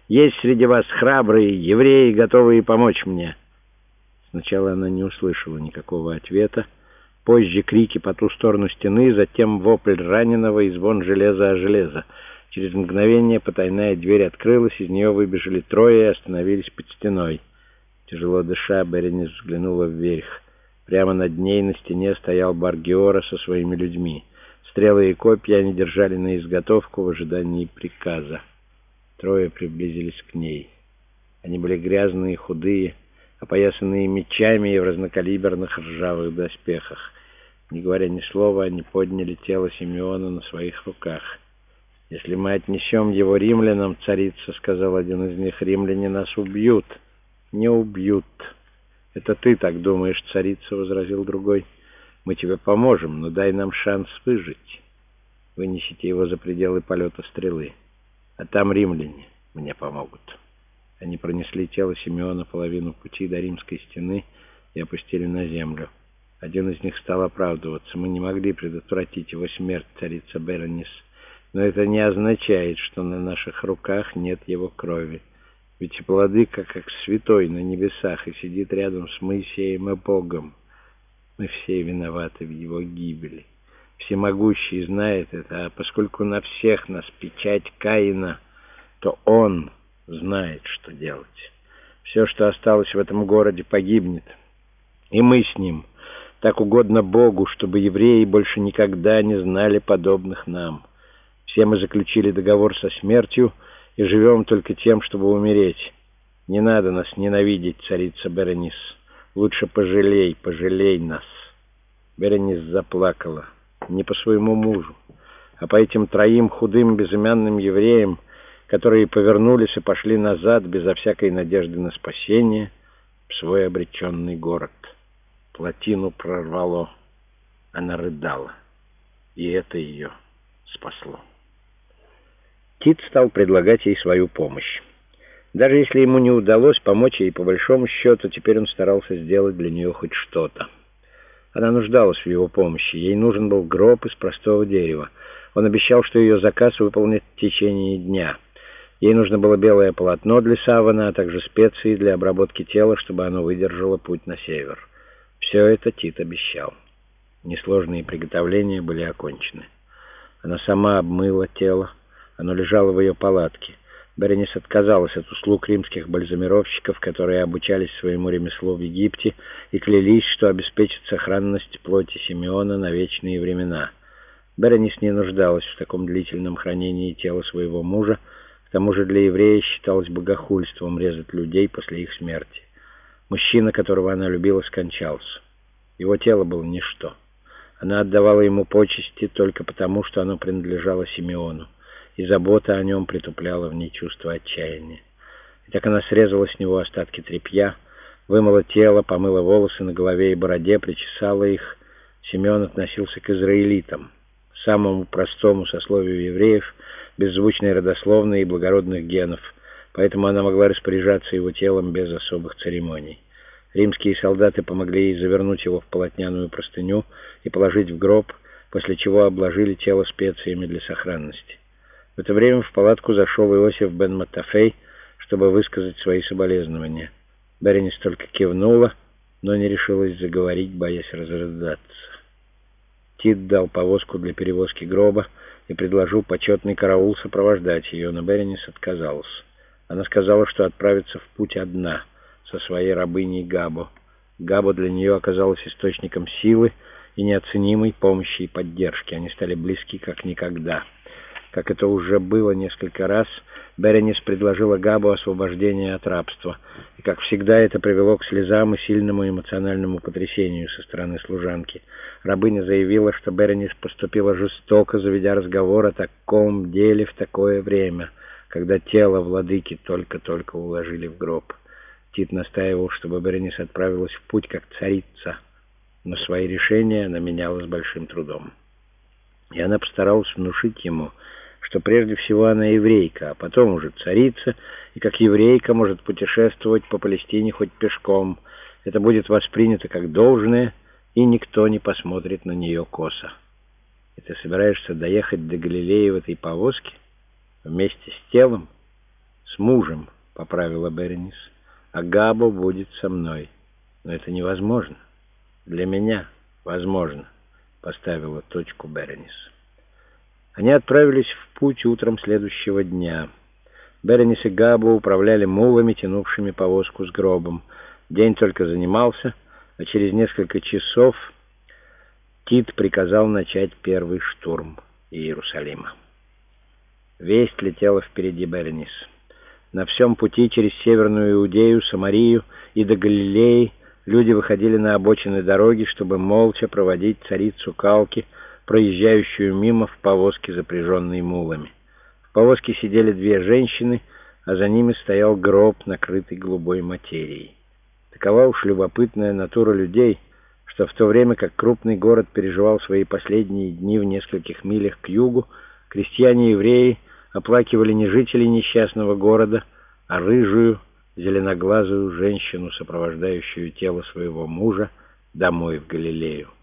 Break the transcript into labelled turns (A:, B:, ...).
A: Есть среди вас храбрые евреи, готовые помочь мне». Сначала она не услышала никакого ответа. Позже крики по ту сторону стены, затем вопль раненого и звон железа о железо. Через мгновение потайная дверь открылась, из нее выбежали трое и остановились под стеной. Тяжело дыша, Беренис взглянула вверх. Прямо над ней на стене стоял Бар-Геора со своими людьми. Стрелы и копья они держали на изготовку в ожидании приказа. Трое приблизились к ней. Они были грязные и худые, опоясанные мечами и в разнокалиберных ржавых доспехах. Не говоря ни слова, они подняли тело Симеона на своих руках. «Если мы отнесем его римлянам, царица, — сказал один из них, — римляне нас убьют». «Не убьют». «Это ты так думаешь, царица, — возразил другой. — Мы тебе поможем, но дай нам шанс выжить. Вынесите его за пределы полета стрелы, а там римляне мне помогут». Они пронесли тело Симеона половину пути до римской стены и опустили на землю. Один из них стал оправдываться. «Мы не могли предотвратить его смерть, царица Беренис, но это не означает, что на наших руках нет его крови. Ведь владыка, как святой на небесах, и сидит рядом с Моисеем и Богом. Мы все виноваты в его гибели. Всемогущий знает это, а поскольку на всех нас печать Каина, то он знает, что делать. Все, что осталось в этом городе, погибнет, и мы с ним. Так угодно Богу, чтобы евреи больше никогда не знали подобных нам. Все мы заключили договор со смертью и живем только тем, чтобы умереть. Не надо нас ненавидеть, царица Беренис. Лучше пожалей нас». Беренис заплакала. Не по своему мужу, а по этим троим худым безымянным евреям, которые повернулись и пошли назад безо всякой надежды на спасение в свой обреченный город. Плотину прорвало. Она рыдала, и это ее спасло. Тит стал предлагать ей свою помощь. Даже если ему не удалось помочь ей по большому счету, теперь он старался сделать для нее хоть что-то. Она нуждалась в его помощи. Ей нужен был гроб из простого дерева. Он обещал, что ее заказ выполнит в течение дня. Ей нужно было белое полотно для савана, а также специи для обработки тела, чтобы оно выдержало путь на север. Все это Тит обещал. Несложные приготовления были окончены. Она сама обмыла тело. Оно лежало в ее палатке. Беренис отказалась от услуг римских бальзамировщиков, которые обучались своему ремеслу в Египте и клялись, что обеспечат сохранность плоти Симеона на вечные времена. Беренис не нуждалась в таком длительном хранении тела своего мужа. К тому же для еврея считалось богохульством резать людей после их смерти. Мужчина, которого она любила, скончался. Его тело было ничто. Она отдавала ему почести только потому, что оно принадлежало Симеону, и забота о нем притупляла в ней чувство отчаяния. И так она срезала с него остатки тряпья, вымыла тело, помыла волосы на голове и бороде, причесала их. Симеон относился к израилитам, самому простому сословию евреев, беззвучной родословной и благородных генов, поэтому она могла распоряжаться его телом без особых церемоний. Римские солдаты помогли ей завернуть его в полотняную простыню и положить в гроб, после чего обложили тело специями для сохранности. В это время в палатку зашел Иосиф бен Матафей, чтобы высказать свои соболезнования. Беренис только кивнула, но не решилась заговорить, боясь разрыдаться. Тит дал повозку для перевозки гроба и предложил почетный караул сопровождать ее, но Беренис отказалась. Она сказала, что отправится в путь одна, со своей рабыней Габо. Габо для нее оказалась источником силы и неоценимой помощи и поддержки. Они стали близки как никогда. Как это уже было несколько раз, Беренис предложила Габу освобождение от рабства. И, как всегда, это привело к слезам и сильному эмоциональному потрясению со стороны служанки. Рабыня заявила, что Беренис поступила жестоко, заведя разговор о таком деле в такое время, когда тело владыки только-только уложили в гроб. Тит настаивал, чтобы Беренис отправилась в путь как царица, но свои решения она меняла с большим трудом. И она постаралась внушить ему, что прежде всего она еврейка, а потом уже царица, и как еврейка может путешествовать по Палестине хоть пешком. Это будет воспринято как должное, и никто не посмотрит на нее косо. И ты собираешься доехать до Галилеи в этой повозке? Вместе с телом? «С мужем», — поправила Беренис, — «а Габо будет со мной». «Но это невозможно». «Для меня возможно», — поставила точку Беренис. Они отправились в путь утром следующего дня. Беренис и Габо управляли мулами, тянувшими повозку с гробом. День только занимался, а через несколько часов Тит приказал начать первый штурм Иерусалима. Весть летела впереди Беренис. На всем пути через Северную Иудею, Самарию и до Галилеи люди выходили на обочины дороги, чтобы молча проводить царицу Калки, проезжающую мимо в повозке, запряженной мулами. В повозке сидели две женщины, а за ними стоял гроб, накрытый голубой материей. Такова уж любопытная натура людей, что в то время как крупный город переживал свои последние дни в нескольких милях к югу, крестьяне-евреи оплакивали не жителей несчастного города, а рыжую, зеленоглазую женщину, сопровождающую тело своего мужа домой в Галилею.